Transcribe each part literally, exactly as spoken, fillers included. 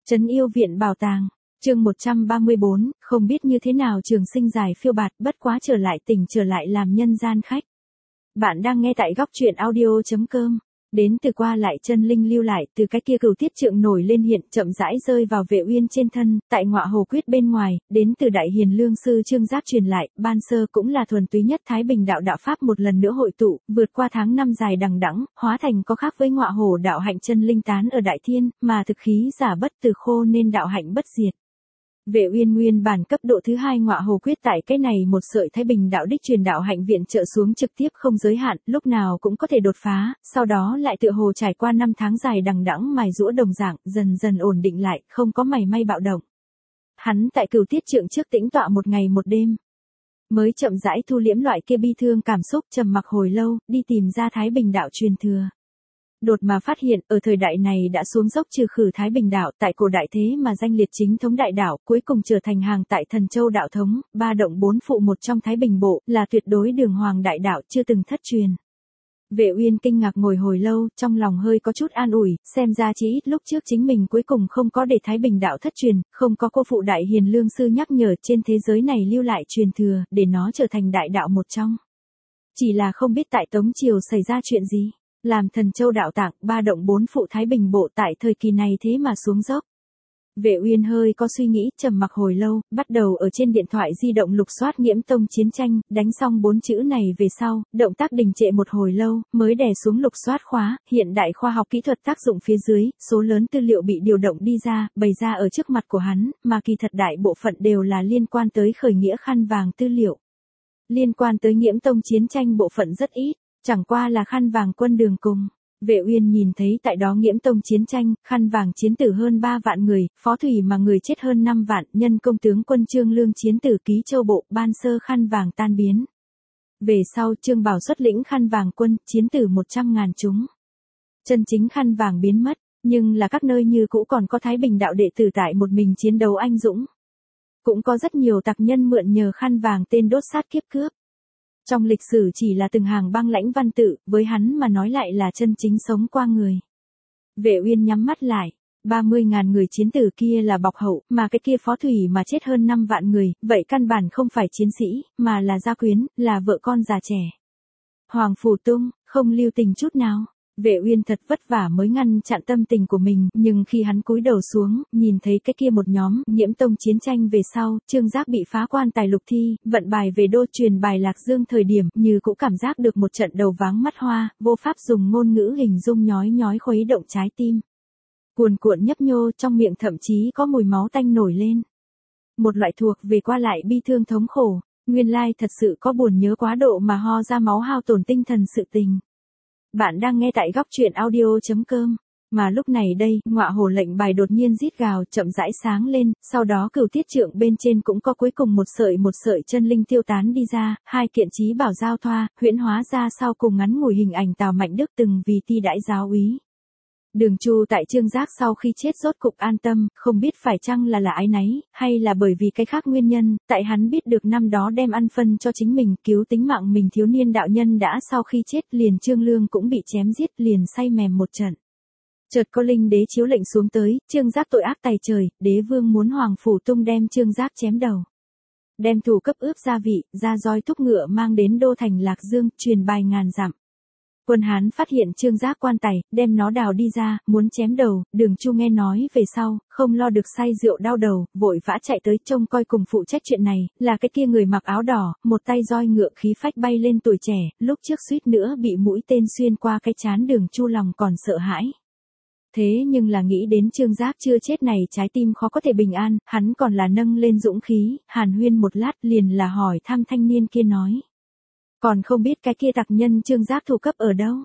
Trấn yêu viện bảo tàng, chương một trăm ba mươi bốn, không biết như thế nào trường sinh dài phiêu bạt, bất quá trở lại tỉnh trở lại làm nhân gian khách. Bạn đang nghe tại góc truyện audio.com. Đến từ qua lại chân linh lưu lại, từ cái kia cửu tiết trượng nổi lên hiện, chậm rãi rơi vào Vệ Uyên trên thân, tại ngọa hồ quyết bên ngoài, đến từ đại hiền lương sư Trương Giác truyền lại, ban sơ cũng là thuần túy nhất Thái Bình đạo đạo pháp một lần nữa hội tụ, vượt qua tháng năm dài đằng đẵng, hóa thành có khác với ngọa hồ đạo hạnh chân linh tán ở đại thiên, mà thực khí giả bất từ khô nên đạo hạnh bất diệt. Vệ Uyên nguyên bản cấp độ thứ hai ngọa hồ quyết tại cái này một sợi Thái Bình đạo đích truyền đạo hạnh viện trợ xuống trực tiếp không giới hạn, lúc nào cũng có thể đột phá, sau đó lại tựa hồ trải qua năm tháng dài đằng đẵng mài giũa đồng dạng, dần dần ổn định lại, không có mảy may bạo động. Hắn tại cửu tiết trượng trước tĩnh tọa một ngày một đêm, mới chậm rãi thu liễm loại kia bi thương cảm xúc, trầm mặc hồi lâu, đi tìm ra Thái Bình đạo truyền thừa. Đột mà phát hiện, ở thời đại này đã xuống dốc trừ khử Thái Bình đạo, tại cổ đại thế mà danh liệt chính thống đại đạo, cuối cùng trở thành hàng tại Thần Châu đạo thống, ba động bốn phụ một trong Thái Bình bộ, là tuyệt đối đường hoàng đại đạo chưa từng thất truyền. Vệ Uyên kinh ngạc ngồi hồi lâu, trong lòng hơi có chút an ủi, xem ra chỉ ít lúc trước chính mình cuối cùng không có để Thái Bình đạo thất truyền, không có cô phụ đại hiền lương sư nhắc nhở trên thế giới này lưu lại truyền thừa, để nó trở thành đại đạo một trong. Chỉ là không biết tại Tống Triều xảy ra chuyện gì. Làm Thần Châu đạo tạng, ba động bốn phụ Thái Bình bộ tại thời kỳ này thế mà xuống dốc. Vệ Uyên hơi có suy nghĩ, trầm mặc hồi lâu, bắt đầu ở trên điện thoại di động lục soát Nghiễm Tông chiến tranh, đánh xong bốn chữ này về sau, động tác đình trệ một hồi lâu, mới đè xuống lục soát khóa, hiện đại khoa học kỹ thuật tác dụng phía dưới, số lớn tư liệu bị điều động đi ra, bày ra ở trước mặt của hắn, mà kỳ thật đại bộ phận đều là liên quan tới khởi nghĩa khăn vàng tư liệu. Liên quan tới Nghiễm Tông chiến tranh bộ phận rất ít. Chẳng qua là khăn vàng quân đường cùng. Vệ Uyên nhìn thấy tại đó Nghiễm Tông chiến tranh, khăn vàng chiến tử hơn ba vạn người, phó thủy mà người chết hơn năm vạn, nhân công tướng quân Trương Lương chiến tử ký châu bộ, ban sơ khăn vàng tan biến. Về sau Trương Bảo xuất lĩnh khăn vàng quân, chiến tử một trăm ngàn chúng. Chân chính khăn vàng biến mất, nhưng là các nơi như cũ còn có Thái Bình đạo đệ tử tại một mình chiến đấu anh dũng. Cũng có rất nhiều tặc nhân mượn nhờ khăn vàng tên đốt sát kiếp cướp. Trong lịch sử chỉ là từng hàng băng lãnh văn tự, với hắn mà nói lại là chân chính sống qua người. Vệ Uyên nhắm mắt lại, ba mươi ngàn người chiến tử kia là bọc hậu, mà cái kia phó thủy mà chết hơn năm vạn người, vậy căn bản không phải chiến sĩ, mà là gia quyến, là vợ con già trẻ. Hoàng Phủ Tung, không lưu tình chút nào. Vệ Uyên thật vất vả mới ngăn chặn tâm tình của mình, nhưng khi hắn cúi đầu xuống, nhìn thấy cái kia một nhóm, Nghiễm Tông chiến tranh về sau, Trương Giác bị phá quan tài lục thi, vận bài về đô truyền bài Lạc Dương thời điểm, như cũng cảm giác được một trận đầu váng mắt hoa, vô pháp dùng ngôn ngữ hình dung nhói nhói khuấy động trái tim. Cuồn cuộn nhấp nhô, trong miệng thậm chí có mùi máu tanh nổi lên. Một loại thuộc về qua lại bi thương thống khổ, nguyên lai thật sự có buồn nhớ quá độ mà ho ra máu hao tổn tinh thần sự tình. Bạn đang nghe tại góc truyện audio.com, mà lúc này đây, ngọa hồ lệnh bài đột nhiên rít gào chậm rãi sáng lên, sau đó cửu tiết trượng bên trên cũng có cuối cùng một sợi một sợi chân linh tiêu tán đi ra, hai kiện chí bảo giao thoa, huyễn hóa ra sau cùng ngắn ngủi hình ảnh Tào Mạnh Đức từng vì ti đại giáo úy. Đường Chu tại Trương Giác sau khi chết rốt cục an tâm, không biết phải chăng là là ái náy, hay là bởi vì cái khác nguyên nhân, tại hắn biết được năm đó đem ăn phân cho chính mình, cứu tính mạng mình thiếu niên đạo nhân đã sau khi chết liền Trương Lương cũng bị chém giết liền say mềm một trận. Chợt có linh đế chiếu lệnh xuống tới, Trương Giác tội ác tày trời, đế vương muốn Hoàng Phủ Tung đem Trương Giác chém đầu. Đem thủ cấp ướp gia vị, ra roi thúc ngựa mang đến đô thành Lạc Dương, truyền bài ngàn dặm. Quân Hán phát hiện Trương Giác quan tài, đem nó đào đi ra, muốn chém đầu, Đường Chu nghe nói về sau, không lo được say rượu đau đầu, vội vã chạy tới trông coi cùng phụ trách chuyện này, là cái kia người mặc áo đỏ, một tay roi ngựa khí phách bay lên tuổi trẻ, lúc trước suýt nữa bị mũi tên xuyên qua cái trán Đường Chu lòng còn sợ hãi. Thế nhưng là nghĩ đến Trương Giác chưa chết này trái tim khó có thể bình an, hắn còn là nâng lên dũng khí, hàn huyên một lát liền là hỏi thăm thanh niên kia nói. Còn không biết cái kia tặc nhân Trương Giác thủ cấp ở đâu.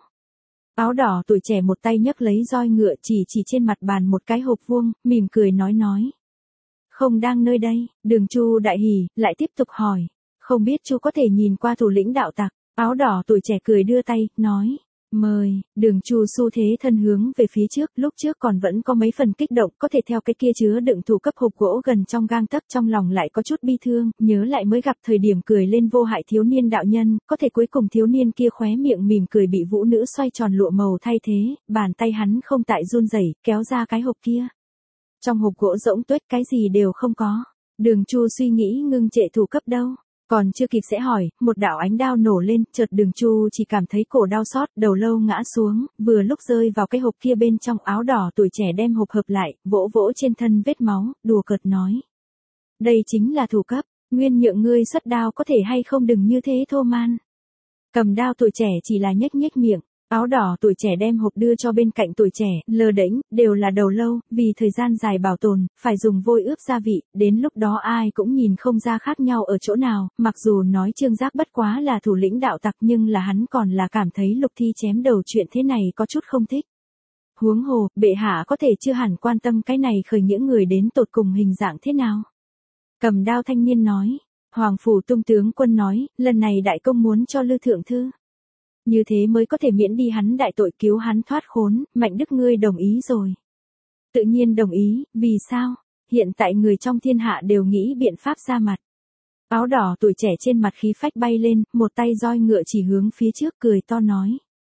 Áo đỏ tuổi trẻ một tay nhấc lấy roi ngựa chỉ chỉ trên mặt bàn một cái hộp vuông, mỉm cười nói nói. Không đang nơi đây, Đường Chu đại hỉ, lại tiếp tục hỏi. Không biết Chu có thể nhìn qua thủ lĩnh đạo tặc. Áo đỏ tuổi trẻ cười đưa tay, nói. Mời, Đường Chu xu thế thân hướng về phía trước, lúc trước còn vẫn có mấy phần kích động, có thể theo cái kia chứa đựng thủ cấp hộp gỗ gần trong gang tấc, trong lòng lại có chút bi thương, nhớ lại mới gặp thời điểm cười lên vô hại thiếu niên đạo nhân, có thể cuối cùng thiếu niên kia khóe miệng mỉm cười bị vũ nữ xoay tròn lụa màu thay thế, bàn tay hắn không tại run rẩy, kéo ra cái hộp kia. Trong hộp gỗ rỗng tuếch cái gì đều không có. Đường Chu suy nghĩ ngưng trệ thủ cấp đâu. Còn chưa kịp sẽ hỏi, một đạo ánh đao nổ lên, chợt Đường Chu chỉ cảm thấy cổ đau xót, đầu lâu ngã xuống, vừa lúc rơi vào cái hộp kia bên trong. Áo đỏ tuổi trẻ đem hộp hợp lại, vỗ vỗ trên thân vết máu, đùa cợt nói. Đây chính là thủ cấp, nguyên nhượng ngươi xuất đao có thể hay không đừng như thế thô man. Cầm đao tuổi trẻ chỉ là nhếch nhếch miệng. Áo đỏ tuổi trẻ đem hộp đưa cho bên cạnh tuổi trẻ, lơ đễnh, đều là đầu lâu, vì thời gian dài bảo tồn, phải dùng vôi ướp gia vị, đến lúc đó ai cũng nhìn không ra khác nhau ở chỗ nào, mặc dù nói Trương Giác bất quá là thủ lĩnh đạo tặc nhưng là hắn còn là cảm thấy Lục Thi chém đầu chuyện thế này có chút không thích. Huống hồ, bệ hạ có thể chưa hẳn quan tâm cái này khởi những người đến tột cùng hình dạng thế nào. Cầm đao thanh niên nói, Hoàng phủ tung tướng quân nói, lần này đại công muốn cho Lư thượng thư. Như thế mới có thể miễn đi hắn đại tội cứu hắn thoát khốn, Mạnh Đức ngươi đồng ý rồi. Tự nhiên đồng ý, vì sao? Hiện tại người trong thiên hạ đều nghĩ biện pháp ra mặt. Áo đỏ tuổi trẻ trên mặt khí phách bay lên, một tay roi ngựa chỉ hướng phía trước cười to nói.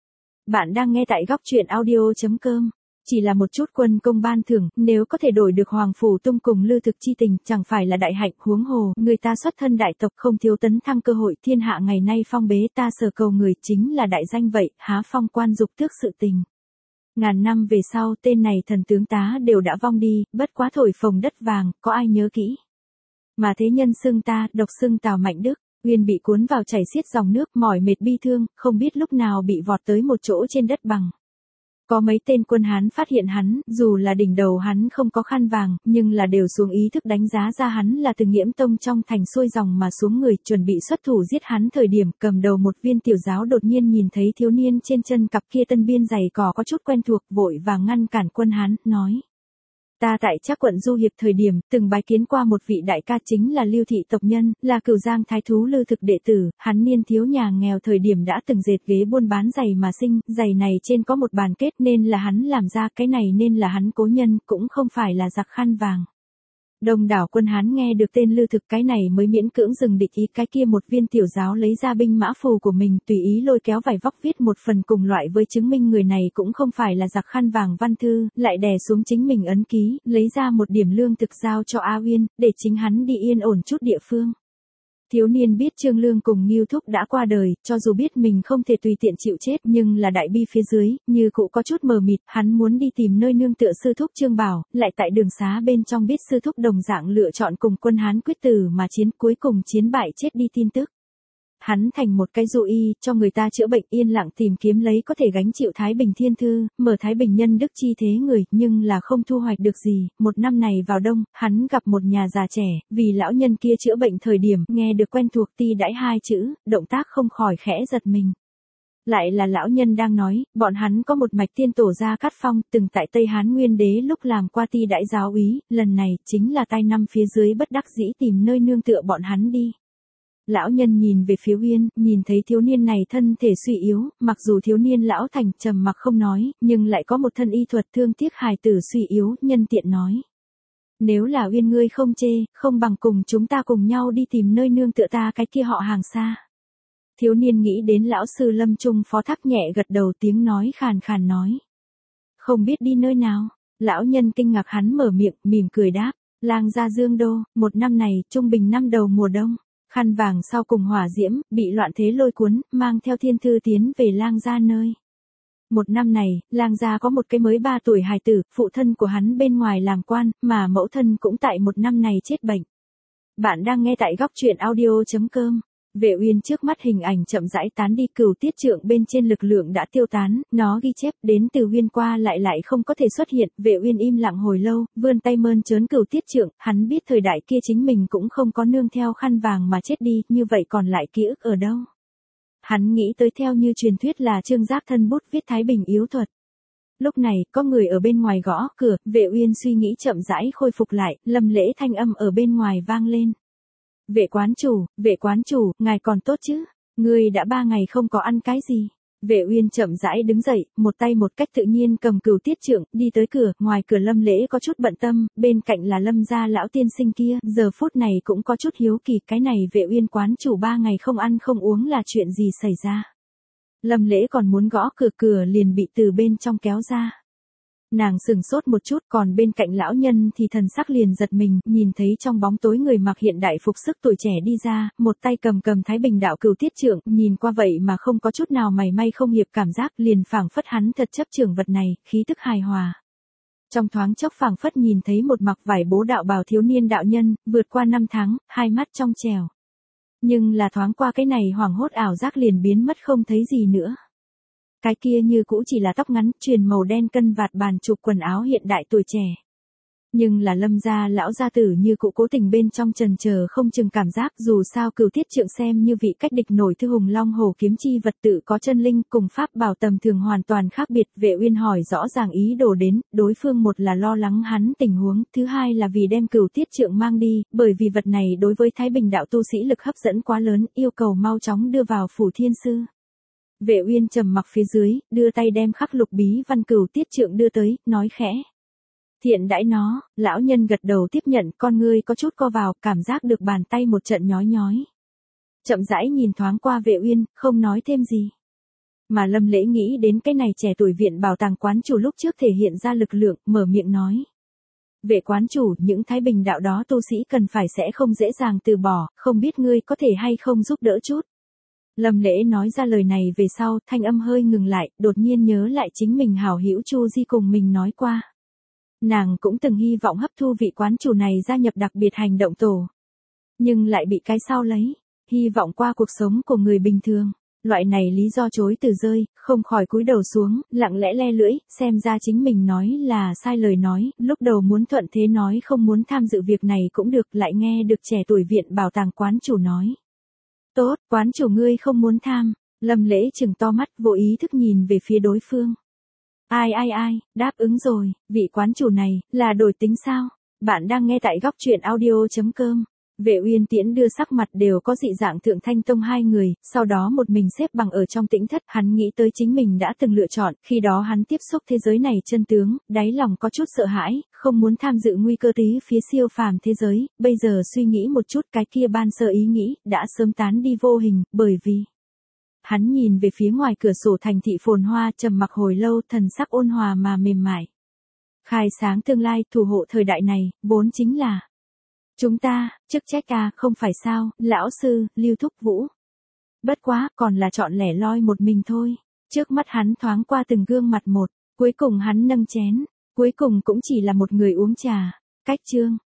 Bạn đang nghe tại góc truyện audio chấm com. Chỉ là một chút quân công ban thưởng, nếu có thể đổi được Hoàng phủ tung cùng Lư Thực chi tình, chẳng phải là đại hạnh. Huống hồ, người ta xuất thân đại tộc không thiếu tấn thăng cơ hội, thiên hạ ngày nay phong bế, ta sở cầu người chính là đại danh vậy, há phong quan dục tước sự tình. Ngàn năm về sau, tên này thần tướng tá đều đã vong đi, bất quá thổi phồng đất vàng, có ai nhớ kỹ. Mà thế nhân xưng ta, độc xưng Tào Mạnh Đức. Uyên bị cuốn vào chảy xiết dòng nước, mỏi mệt bi thương, không biết lúc nào bị vọt tới một chỗ trên đất bằng. Có mấy tên quân Hán phát hiện hắn, dù là đỉnh đầu hắn không có khăn vàng, nhưng là đều xuống ý thức đánh giá ra hắn là từ Nghiễm Tông trong thành xuôi dòng mà xuống người, chuẩn bị xuất thủ giết hắn thời điểm cầm đầu một viên tiểu giáo đột nhiên nhìn thấy thiếu niên trên chân cặp kia tân biên giày cỏ có chút quen thuộc, vội và ngăn cản quân Hán, nói. Ta tại Trác quận du hiệp thời điểm, từng bái kiến qua một vị đại ca chính là Lưu thị tộc nhân, là Cửu Giang thái thú Lư Thực đệ tử, hắn niên thiếu nhà nghèo thời điểm đã từng dệt ghế buôn bán giày mà sinh, giày này trên có một bàn kết nên là hắn làm ra, cái này nên là hắn cố nhân, cũng không phải là giặc khăn vàng. Đông đảo quân Hán nghe được tên Lư Thực cái này mới miễn cưỡng dừng địch ý, cái kia một viên tiểu giáo lấy ra binh mã phù của mình tùy ý lôi kéo vải vóc viết một phần cùng loại với chứng minh người này cũng không phải là giặc khăn vàng văn thư, lại đè xuống chính mình ấn ký, lấy ra một điểm lương thực giao cho A Uyên, để chính hắn đi yên ổn chút địa phương. Thiếu niên biết Trương Lương cùng Ngưu Thúc đã qua đời, cho dù biết mình không thể tùy tiện chịu chết nhưng là đại bi phía dưới, như cụ có chút mờ mịt, hắn muốn đi tìm nơi nương tựa sư thúc Trương Bảo, lại tại đường xá bên trong biết sư thúc đồng dạng lựa chọn cùng quân Hán quyết tử mà chiến, cuối cùng chiến bại chết đi tin tức. Hắn thành một cái dụ y, cho người ta chữa bệnh, yên lặng tìm kiếm lấy có thể gánh chịu Thái Bình Thiên Thư, mở Thái Bình nhân đức chi thế người, nhưng là không thu hoạch được gì. Một năm này vào đông, hắn gặp một nhà già trẻ, vì lão nhân kia chữa bệnh thời điểm, nghe được quen thuộc ti đãi hai chữ, động tác không khỏi khẽ giật mình. Lại là lão nhân đang nói, bọn hắn có một mạch tiên tổ gia Cát Phong, từng tại Tây Hán Nguyên Đế lúc làm qua ti đãi giáo úy, lần này chính là tai năm phía dưới bất đắc dĩ tìm nơi nương tựa bọn hắn đi. Lão nhân nhìn về phía Uyên, nhìn thấy thiếu niên này thân thể suy yếu, mặc dù thiếu niên lão thành trầm mặc không nói, nhưng lại có một thân y thuật thương tiếc hài tử suy yếu, nhân tiện nói. Nếu là Uyên ngươi không chê, không bằng cùng chúng ta cùng nhau đi tìm nơi nương tựa ta cái kia họ hàng xa. Thiếu niên nghĩ đến lão sư Lâm Trung phó thác nhẹ gật đầu tiếng nói khàn khàn nói. Không biết đi nơi nào, lão nhân kinh ngạc hắn mở miệng, mỉm cười đáp, lang gia Dương Đô, một năm này, trung bình năm đầu mùa đông. Khăn vàng sau cùng hỏa diễm, bị loạn thế lôi cuốn, mang theo thiên thư tiến về lang gia nơi. Một năm này, lang gia có một cái mới ba tuổi hài tử, phụ thân của hắn bên ngoài làm quan, mà mẫu thân cũng tại một năm này chết bệnh. Bạn đang nghe tại góc truyện audio chấm com. Vệ Uyên trước mắt hình ảnh chậm rãi tán đi, Cửu Tiết Trượng bên trên lực lượng đã tiêu tán, nó ghi chép đến từ Uyên qua lại lại không có thể xuất hiện, Vệ Uyên im lặng hồi lâu, vươn tay mơn trớn Cửu Tiết Trượng, hắn biết thời đại kia chính mình cũng không có nương theo khăn vàng mà chết đi, như vậy còn lại ký ức ở đâu? Hắn nghĩ tới theo như truyền thuyết là Trương Giác thân bút viết Thái Bình yếu thuật. Lúc này, có người ở bên ngoài gõ cửa, Vệ Uyên suy nghĩ chậm rãi khôi phục lại, Lâm Lễ thanh âm ở bên ngoài vang lên. Vệ quán chủ, vệ quán chủ, ngài còn tốt chứ? Ngươi đã ba ngày không có ăn cái gì? Vệ Uyên chậm rãi đứng dậy, một tay một cách tự nhiên cầm Cửu Tiết Trượng, đi tới cửa, ngoài cửa Lâm Lễ có chút bận tâm, bên cạnh là Lâm gia lão tiên sinh kia, giờ phút này cũng có chút hiếu kỳ, cái này Vệ Uyên quán chủ ba ngày không ăn không uống là chuyện gì xảy ra? Lâm Lễ còn muốn gõ cửa, cửa liền bị từ bên trong kéo ra. Nàng sừng sốt một chút, còn bên cạnh lão nhân thì thần sắc liền giật mình, nhìn thấy trong bóng tối người mặc hiện đại phục sức tuổi trẻ đi ra, một tay cầm cầm Thái Bình đạo cửu tiết trượng, nhìn qua vậy mà không có chút nào mảy may không hiệp cảm giác, liền phảng phất hắn thật chấp trưởng vật này, khí tức hài hòa. Trong thoáng chốc phảng phất nhìn thấy một mặc vải bố đạo bào thiếu niên đạo nhân, vượt qua năm tháng, hai mắt trong trèo. Nhưng là thoáng qua cái này hoảng hốt ảo giác liền biến mất không thấy gì nữa. Cái kia như cũ chỉ là tóc ngắn, truyền màu đen cân vạt bàn chụp quần áo hiện đại tuổi trẻ. Nhưng là Lâm gia lão gia tử như cũ cố tình bên trong trần chờ không chừng cảm giác, dù sao cửu tiết trượng xem như vị cách địch nổi thư hùng long hổ kiếm chi vật tự có chân linh, cùng pháp bảo tầm thường hoàn toàn khác biệt. Vệ Uyên hỏi rõ ràng ý đồ đến, đối phương một là lo lắng hắn tình huống, thứ hai là vì đem cửu tiết trượng mang đi, bởi vì vật này đối với Thái Bình đạo tu sĩ lực hấp dẫn quá lớn, yêu cầu mau chóng đưa vào phủ thiên sư. Vệ Uyên trầm mặc phía dưới, đưa tay đem khắc lục bí văn cửu tiết trượng đưa tới, nói khẽ. Thiện đãi nó, lão nhân gật đầu tiếp nhận, con ngươi có chút co vào, cảm giác được bàn tay một trận nhói nhói. Chậm rãi nhìn thoáng qua Vệ Uyên, không nói thêm gì. Mà Lâm Lễ nghĩ đến cái này trẻ tuổi viện bảo tàng quán chủ lúc trước thể hiện ra lực lượng, mở miệng nói. Vệ quán chủ, những Thái Bình đạo đó tu sĩ cần phải sẽ không dễ dàng từ bỏ, không biết ngươi có thể hay không giúp đỡ chút. Lâm Lễ nói ra lời này về sau, thanh âm hơi ngừng lại, đột nhiên nhớ lại chính mình hảo hữu Chu Di cùng mình nói qua. Nàng cũng từng hy vọng hấp thu vị quán chủ này gia nhập đặc biệt hành động tổ. Nhưng lại bị cái sau lấy, hy vọng qua cuộc sống của người bình thường. Loại này lý do chối từ rơi, không khỏi cúi đầu xuống, lặng lẽ le lưỡi, xem ra chính mình nói là sai lời nói, lúc đầu muốn thuận thế nói không muốn tham dự việc này cũng được, lại nghe được trẻ tuổi viện bảo tàng quán chủ nói. Tốt, quán chủ ngươi không muốn tham. Lâm Lễ trừng to mắt, vô ý thức nhìn về phía đối phương. Ai ai ai, đáp ứng rồi, vị quán chủ này, là đổi tính sao? Bạn đang nghe tại góc truyện audio.com. Vệ Uyên Tiễn đưa sắc mặt đều có dị dạng Thượng Thanh Tông hai người, sau đó một mình xếp bằng ở trong tĩnh thất, hắn nghĩ tới chính mình đã từng lựa chọn, khi đó hắn tiếp xúc thế giới này chân tướng, đáy lòng có chút sợ hãi, không muốn tham dự nguy cơ tí phía siêu phàm thế giới, bây giờ suy nghĩ một chút cái kia ban sơ ý nghĩ, đã sớm tán đi vô hình, bởi vì... Hắn nhìn về phía ngoài cửa sổ thành thị phồn hoa, trầm mặc hồi lâu, thần sắc ôn hòa mà mềm mại. Khai sáng tương lai, thủ hộ thời đại này, vốn chính là chúng ta, chức trách à, không phải sao, lão sư, Lưu Thúc Vũ. Bất quá, còn là chọn lẻ loi một mình thôi. Trước mắt hắn thoáng qua từng gương mặt một, cuối cùng hắn nâng chén, cuối cùng cũng chỉ là một người uống trà. Cách chương.